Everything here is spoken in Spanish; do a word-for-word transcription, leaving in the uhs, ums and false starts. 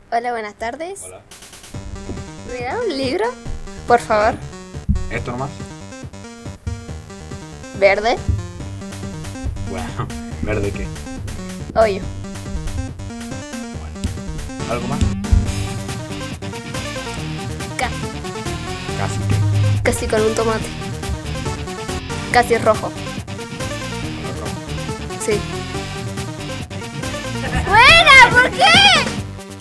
Hola, buenas tardes. Hola. ¿Me da un libro? Por favor. ¿Esto nomás? Verde. Bueno, ¿verde qué? Hoyo. ¿Algo más? Casi. Casi que. Casi con un tomate. Casi rojo. Color rojo. Sí. ¡Buena! ¿Por qué?